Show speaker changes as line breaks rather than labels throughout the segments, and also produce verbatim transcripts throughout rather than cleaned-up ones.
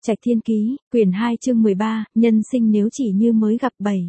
Trạch Thiên Ký, quyển hai chương mười ba, nhân sinh nếu chỉ như mới gặp bảy.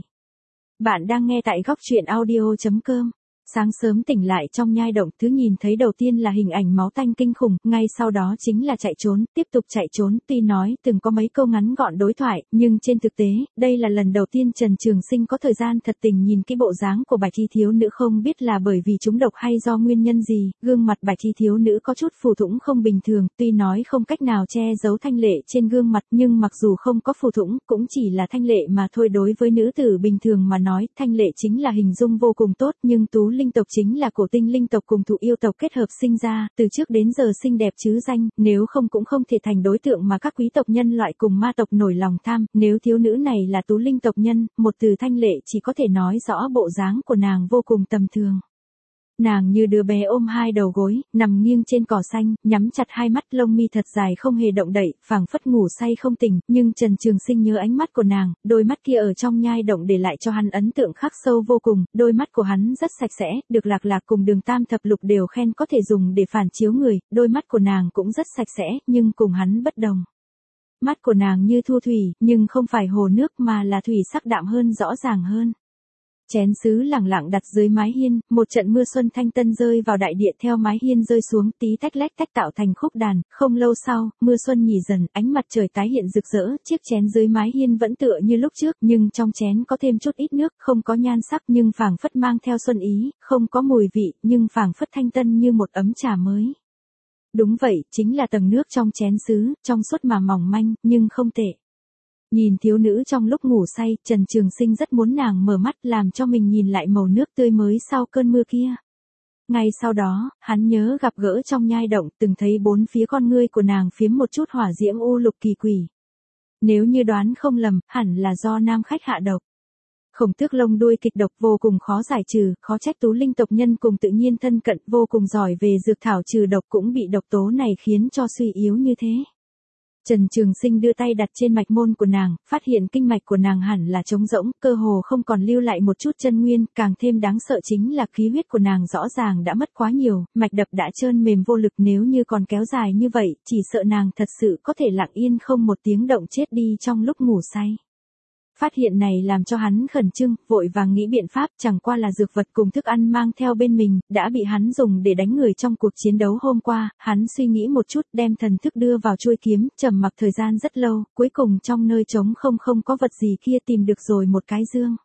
Bạn đang nghe tại góc truyện audio chấm com. Sáng sớm tỉnh lại trong nhai động, thứ nhìn thấy đầu tiên là hình ảnh máu tanh kinh khủng, ngay sau đó chính là chạy trốn, tiếp tục chạy trốn, tuy nói từng có mấy câu ngắn gọn đối thoại, nhưng trên thực tế, đây là lần đầu tiên Trần Trường Sinh có thời gian thật tình nhìn cái bộ dáng của Bạch Y thiếu nữ, không biết là bởi vì trúng độc hay do nguyên nhân gì, gương mặt Bạch Y thiếu nữ có chút phù thủng không bình thường, tuy nói không cách nào che giấu thanh lệ trên gương mặt, nhưng mặc dù không có phù thủng, cũng chỉ là thanh lệ mà thôi. Đối với nữ tử bình thường mà nói, thanh lệ chính là hình dung vô cùng tốt, nhưng tú linh tộc chính là cổ tinh linh tộc cùng thụ yêu tộc kết hợp sinh ra, từ trước đến giờ xinh đẹp chứ danh, nếu không cũng không thể thành đối tượng mà các quý tộc nhân loại cùng ma tộc nổi lòng tham. Nếu thiếu nữ này là tú linh tộc nhân, một từ thanh lệ chỉ có thể nói rõ bộ dáng của nàng vô cùng tầm thường. Nàng như đứa bé ôm hai đầu gối, nằm nghiêng trên cỏ xanh, nhắm chặt hai mắt, lông mi thật dài không hề động đậy, phảng phất ngủ say không tỉnh, nhưng Trần Trường Sinh nhớ ánh mắt của nàng, đôi mắt kia ở trong nhai động để lại cho hắn ấn tượng khắc sâu vô cùng, đôi mắt của hắn rất sạch sẽ, được Lạc Lạc cùng Đường Tam thập lục đều khen có thể dùng để phản chiếu người, đôi mắt của nàng cũng rất sạch sẽ, nhưng cùng hắn bất đồng. Mắt của nàng như thu thủy, nhưng không phải hồ nước mà là thủy sắc đạm hơn, rõ ràng hơn. Chén sứ lẳng lặng đặt dưới mái hiên, một trận mưa xuân thanh tân rơi vào đại địa theo mái hiên rơi xuống, tí tách lách tách tạo thành khúc đàn. Không lâu sau, mưa xuân nhì dần, ánh mặt trời tái hiện rực rỡ, chiếc chén dưới mái hiên vẫn tựa như lúc trước, nhưng trong chén có thêm chút ít nước, không có nhan sắc nhưng phảng phất mang theo xuân ý, không có mùi vị, nhưng phảng phất thanh tân như một ấm trà mới. Đúng vậy, chính là tầng nước trong chén sứ, trong suốt mà mỏng manh, nhưng không tệ. Nhìn thiếu nữ trong lúc ngủ say, Trần Trường Sinh rất muốn nàng mở mắt, làm cho mình nhìn lại màu nước tươi mới sau cơn mưa kia. Ngay sau đó, hắn nhớ gặp gỡ trong nhai động, từng thấy bốn phía con ngươi của nàng phiếm một chút hỏa diễm u lục kỳ quỷ. Nếu như đoán không lầm, hẳn là do nam khách hạ độc. Khổng Tước lông đuôi kịch độc vô cùng khó giải trừ, khó trách tú linh tộc nhân cùng tự nhiên thân cận vô cùng giỏi về dược thảo trừ độc cũng bị độc tố này khiến cho suy yếu như thế. Trần Trường Sinh đưa tay đặt trên mạch môn của nàng, phát hiện kinh mạch của nàng hẳn là trống rỗng, cơ hồ không còn lưu lại một chút chân nguyên, càng thêm đáng sợ chính là khí huyết của nàng rõ ràng đã mất quá nhiều, mạch đập đã trơn mềm vô lực, nếu như còn kéo dài như vậy, chỉ sợ nàng thật sự có thể lặng yên không một tiếng động chết đi trong lúc ngủ say. Phát hiện này làm cho hắn khẩn trương, vội vàng nghĩ biện pháp, chẳng qua là dược vật cùng thức ăn mang theo bên mình, đã bị hắn dùng để đánh người trong cuộc chiến đấu hôm qua. Hắn suy nghĩ một chút, đem thần thức đưa vào chuôi kiếm, trầm mặc thời gian rất lâu, cuối cùng trong nơi trống không không có vật gì kia tìm được rồi một cái dương.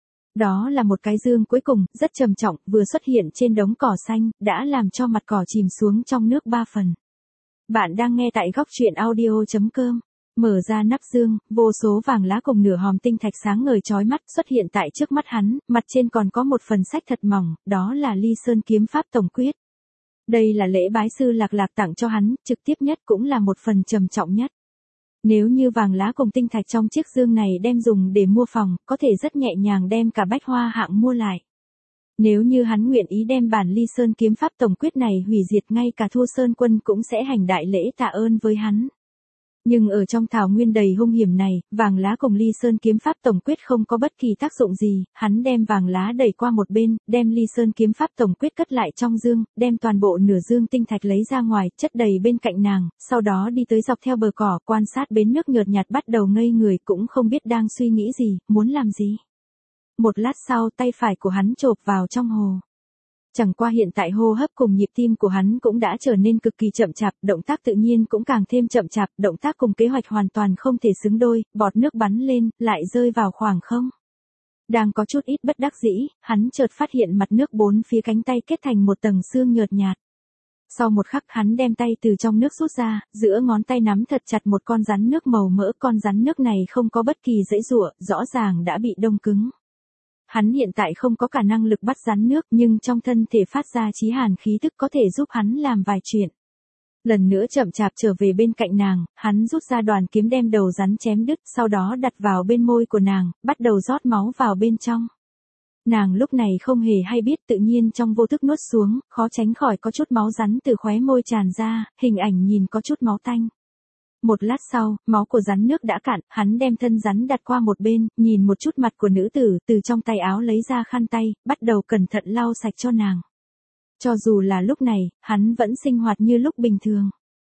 Đó là một cái dương cuối cùng, rất trầm trọng, vừa xuất hiện trên đống cỏ xanh, đã làm cho mặt cỏ chìm xuống trong nước ba phần. Bạn đang nghe tại góc truyện audio chấm com. Mở ra nắp dương, vô số vàng lá cùng nửa hòm tinh thạch sáng ngời chói mắt xuất hiện tại trước mắt hắn, mặt trên còn có một phần sách thật mỏng, đó là Ly Sơn Kiếm Pháp Tổng Quyết. Đây là lễ bái sư Lạc Lạc tặng cho hắn, trực tiếp nhất cũng là một phần trầm trọng nhất. Nếu như vàng lá cùng tinh thạch trong chiếc dương này đem dùng để mua phòng, có thể rất nhẹ nhàng đem cả bách hoa hạng mua lại. Nếu như hắn nguyện ý đem bản Ly Sơn Kiếm Pháp Tổng Quyết này hủy diệt, ngay cả Thua Sơn Quân cũng sẽ hành đại lễ tạ ơn với hắn. Nhưng ở trong thảo nguyên đầy hung hiểm này, vàng lá cùng Ly Sơn Kiếm Pháp Tổng Quyết không có bất kỳ tác dụng gì, hắn đem vàng lá đẩy qua một bên, đem Ly Sơn Kiếm Pháp Tổng Quyết cất lại trong dương, đem toàn bộ nửa dương tinh thạch lấy ra ngoài, chất đầy bên cạnh nàng, sau đó đi tới dọc theo bờ cỏ, quan sát bến nước nhợt nhạt, bắt đầu ngây người, cũng không biết đang suy nghĩ gì, muốn làm gì. Một lát sau, tay phải của hắn chộp vào trong hồ. Chẳng qua hiện tại hô hấp cùng nhịp tim của hắn cũng đã trở nên cực kỳ chậm chạp, động tác tự nhiên cũng càng thêm chậm chạp, động tác cùng kế hoạch hoàn toàn không thể xứng đôi, bọt nước bắn lên, lại rơi vào khoảng không. Đang có chút ít bất đắc dĩ, hắn chợt phát hiện mặt nước bốn phía cánh tay kết thành một tầng sương nhợt nhạt. Sau một khắc hắn đem tay từ trong nước rút ra, giữa ngón tay nắm thật chặt một con rắn nước màu mỡ, con rắn nước này không có bất kỳ giãy giụa, rõ ràng đã bị đông cứng. Hắn hiện tại không có khả năng lực bắt rắn nước, nhưng trong thân thể phát ra chí hàn khí tức có thể giúp hắn làm vài chuyện. Lần nữa chậm chạp trở về bên cạnh nàng, hắn rút ra đoàn kiếm đem đầu rắn chém đứt, sau đó đặt vào bên môi của nàng, bắt đầu rót máu vào bên trong. Nàng lúc này không hề hay biết, tự nhiên trong vô thức nuốt xuống, khó tránh khỏi có chút máu rắn từ khóe môi tràn ra, hình ảnh nhìn có chút máu tanh. Một lát sau, máu của rắn nước đã cạn, hắn đem thân rắn đặt qua một bên, nhìn một chút mặt của nữ tử, từ trong tay áo lấy ra khăn tay, bắt đầu cẩn thận lau sạch cho nàng. Cho dù là lúc này, hắn vẫn sinh hoạt như lúc bình thường.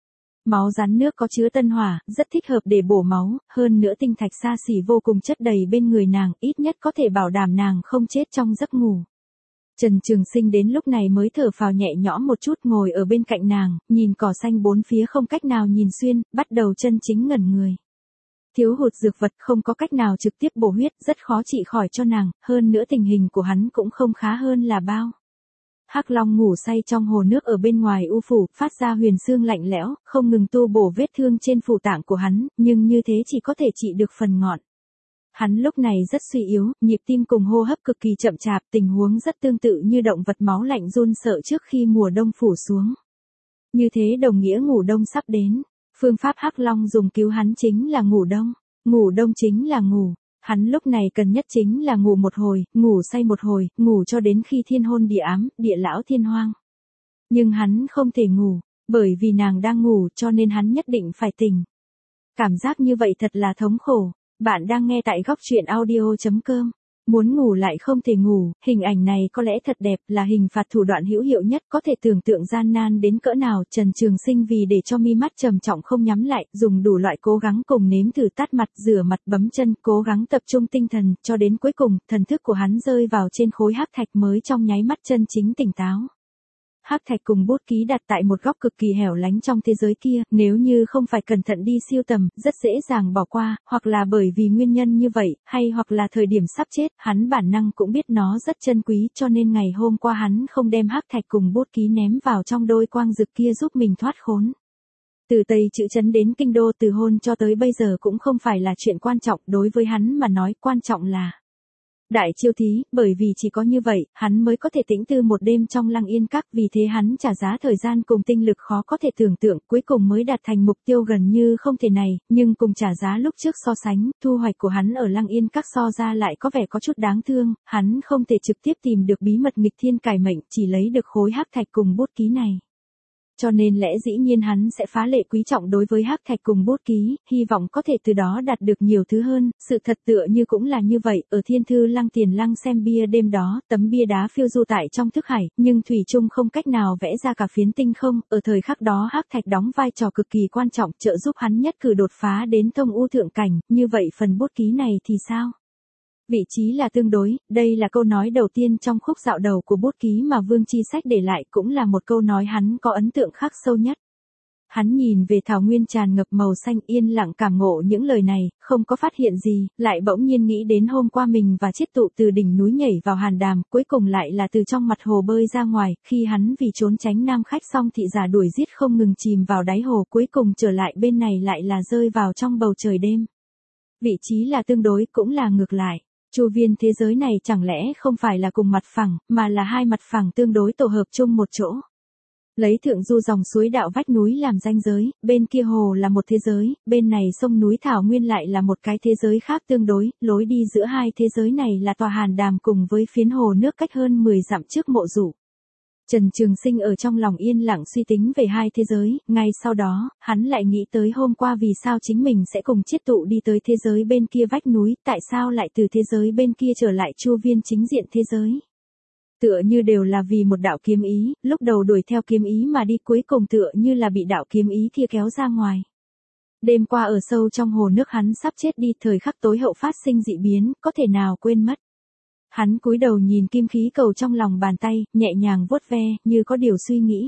Máu rắn nước có chứa tân hỏa, rất thích hợp để bổ máu, hơn nữa tinh thạch xa xỉ vô cùng chất đầy bên người nàng, ít nhất có thể bảo đảm nàng không chết trong giấc ngủ. Trần Trường Sinh đến lúc này mới thở phào nhẹ nhõm một chút, ngồi ở bên cạnh nàng, nhìn cỏ xanh bốn phía không cách nào nhìn xuyên, bắt đầu chân chính ngẩn người. Thiếu hụt dược vật không có cách nào trực tiếp bổ huyết, rất khó trị khỏi cho nàng, hơn nữa tình hình của hắn cũng không khá hơn là bao. Hắc Long ngủ say trong hồ nước ở bên ngoài u phủ, phát ra huyền xương lạnh lẽo, không ngừng tu bổ vết thương trên phủ tạng của hắn, nhưng như thế chỉ có thể trị được phần ngọn. Hắn lúc này rất suy yếu, nhịp tim cùng hô hấp cực kỳ chậm chạp, tình huống rất tương tự như động vật máu lạnh run sợ trước khi mùa đông phủ xuống. Như thế đồng nghĩa ngủ đông sắp đến. Phương pháp Hắc Long dùng cứu hắn chính là ngủ đông. Ngủ đông chính là ngủ. Hắn lúc này cần nhất chính là ngủ một hồi, ngủ say một hồi, ngủ cho đến khi thiên hôn địa ám, địa lão thiên hoang. Nhưng hắn không thể ngủ, bởi vì nàng đang ngủ cho nên hắn nhất định phải tỉnh. Cảm giác như vậy thật là thống khổ. Bạn đang nghe tại góc truyện audio chấm com. Muốn ngủ lại không thể ngủ, hình ảnh này có lẽ thật đẹp, là hình phạt thủ đoạn hữu hiệu nhất, có thể tưởng tượng gian nan đến cỡ nào. Trần Trường Sinh vì để cho mi mắt trầm trọng không nhắm lại, dùng đủ loại cố gắng cùng nếm thử tát mặt, rửa mặt, bấm chân, cố gắng tập trung tinh thần, cho đến cuối cùng, thần thức của hắn rơi vào trên khối hắc thạch mới trong nháy mắt chân chính tỉnh táo. Hắc thạch cùng bút ký đặt tại một góc cực kỳ hẻo lánh trong thế giới kia, nếu như không phải cẩn thận đi siêu tầm, rất dễ dàng bỏ qua, hoặc là bởi vì nguyên nhân như vậy, hay hoặc là thời điểm sắp chết, hắn bản năng cũng biết nó rất chân quý, cho nên ngày hôm qua hắn không đem hắc thạch cùng bút ký ném vào trong đôi quang dực kia giúp mình thoát khốn. Từ Tây Chữ Trấn đến Kinh Đô, từ hôn cho tới bây giờ cũng không phải là chuyện quan trọng, đối với hắn mà nói quan trọng là đại chiêu thí, bởi vì chỉ có như vậy, hắn mới có thể tĩnh tư một đêm trong Lăng Yên Các, vì thế hắn trả giá thời gian cùng tinh lực khó có thể tưởng tượng, cuối cùng mới đạt thành mục tiêu gần như không thể này, nhưng cùng trả giá lúc trước so sánh, thu hoạch của hắn ở Lăng Yên Các so ra lại có vẻ có chút đáng thương, hắn không thể trực tiếp tìm được bí mật nghịch thiên cải mệnh, chỉ lấy được khối hắc thạch cùng bút ký này. Cho nên lẽ dĩ nhiên hắn sẽ phá lệ quý trọng đối với hắc thạch cùng bút ký, hy vọng có thể từ đó đạt được nhiều thứ hơn, sự thật tựa như cũng là như vậy, ở Thiên Thư Lăng Tiền Lăng xem bia đêm đó, tấm bia đá phiêu du tại trong thức hải, nhưng thủy chung không cách nào vẽ ra cả phiến tinh không, ở thời khắc đó hắc thạch đóng vai trò cực kỳ quan trọng, trợ giúp hắn nhất cử đột phá đến thông u thượng cảnh, như vậy phần bút ký này thì sao? Vị trí là tương đối, đây là câu nói đầu tiên trong khúc dạo đầu của bút ký mà Vương Chi Sách để lại, cũng là một câu nói hắn có ấn tượng khắc sâu nhất. Hắn nhìn về thảo nguyên tràn ngập màu xanh, yên lặng cảm ngộ những lời này, không có phát hiện gì, lại bỗng nhiên nghĩ đến hôm qua mình và Chiết Tụ từ đỉnh núi nhảy vào hàn đàm, cuối cùng lại là từ trong mặt hồ bơi ra ngoài, khi hắn vì trốn tránh nam khách xong thị giả đuổi giết không ngừng chìm vào đáy hồ, cuối cùng trở lại bên này lại là rơi vào trong bầu trời đêm. Vị trí là tương đối, cũng là ngược lại. Chu viên thế giới này chẳng lẽ không phải là cùng mặt phẳng, mà là hai mặt phẳng tương đối tổ hợp chung một chỗ. Lấy thượng du dòng suối đạo vách núi làm ranh giới, bên kia hồ là một thế giới, bên này sông núi thảo nguyên lại là một cái thế giới khác tương đối, lối đi giữa hai thế giới này là tòa hàn đàm cùng với phiến hồ nước cách hơn mười dặm trước mộ dụ. Trần Trường Sinh ở trong lòng yên lặng suy tính về hai thế giới, ngay sau đó, hắn lại nghĩ tới hôm qua vì sao chính mình sẽ cùng Chiết Tụ đi tới thế giới bên kia vách núi, tại sao lại từ thế giới bên kia trở lại chu viên chính diện thế giới. Tựa như đều là vì một đạo kiếm ý, lúc đầu đuổi theo kiếm ý mà đi, cuối cùng tựa như là bị đạo kiếm ý kia kéo ra ngoài. Đêm qua ở sâu trong hồ nước hắn sắp chết đi, thời khắc tối hậu phát sinh dị biến, có thể nào quên mất. Hắn cúi đầu nhìn kim khí cầu trong lòng bàn tay, nhẹ nhàng vuốt ve, như có điều suy nghĩ.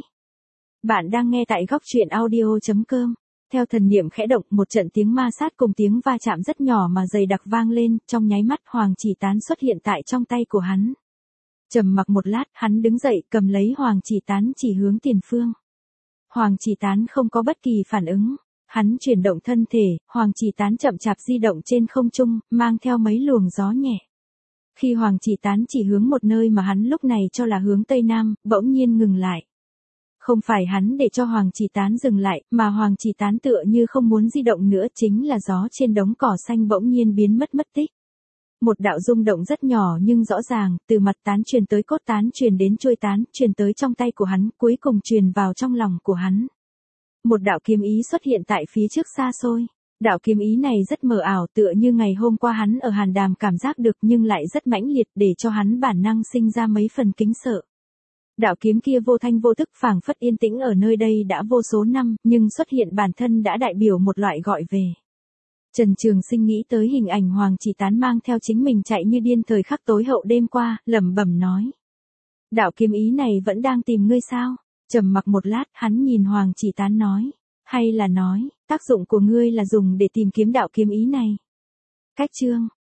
Bạn đang nghe tại góc truyện audio chấm com. Theo thần niệm khẽ động, một trận tiếng ma sát cùng tiếng va chạm rất nhỏ mà dày đặc vang lên, trong nháy mắt Hoàng Chỉ Tán xuất hiện tại trong tay của hắn. Trầm mặc một lát, hắn đứng dậy, cầm lấy Hoàng Chỉ Tán chỉ hướng tiền phương. Hoàng Chỉ Tán không có bất kỳ phản ứng. Hắn chuyển động thân thể, Hoàng Chỉ Tán chậm chạp di động trên không trung, mang theo mấy luồng gió nhẹ. Khi Hoàng Chỉ Tán chỉ hướng một nơi mà hắn lúc này cho là hướng Tây Nam, bỗng nhiên ngừng lại. Không phải hắn để cho Hoàng Chỉ Tán dừng lại, mà Hoàng Chỉ Tán tựa như không muốn di động nữa, chính là gió trên đống cỏ xanh bỗng nhiên biến mất mất tích. Một đạo rung động rất nhỏ nhưng rõ ràng, từ mặt tán truyền tới cốt tán, truyền đến chuôi tán, truyền tới trong tay của hắn, cuối cùng truyền vào trong lòng của hắn. Một đạo kiếm ý xuất hiện tại phía trước xa xôi. Đạo kiếm ý này rất mờ ảo, tựa như ngày hôm qua hắn ở hàn đàm cảm giác được, nhưng lại rất mãnh liệt, để cho hắn bản năng sinh ra mấy phần kính sợ. Đạo kiếm kia vô thanh vô tức phảng phất yên tĩnh ở nơi đây đã vô số năm, nhưng xuất hiện bản thân đã đại biểu một loại gọi về. Trần Trường Sinh nghĩ tới hình ảnh Hoàng Chỉ Tán mang theo chính mình chạy như điên thời khắc tối hậu đêm qua, lẩm bẩm nói. Đạo kiếm ý này vẫn đang tìm ngươi sao? Trầm mặc một lát, hắn nhìn Hoàng Chỉ Tán nói. Hay là nói, tác dụng của ngươi là dùng để tìm kiếm đạo kiếm ý này? Cách chương.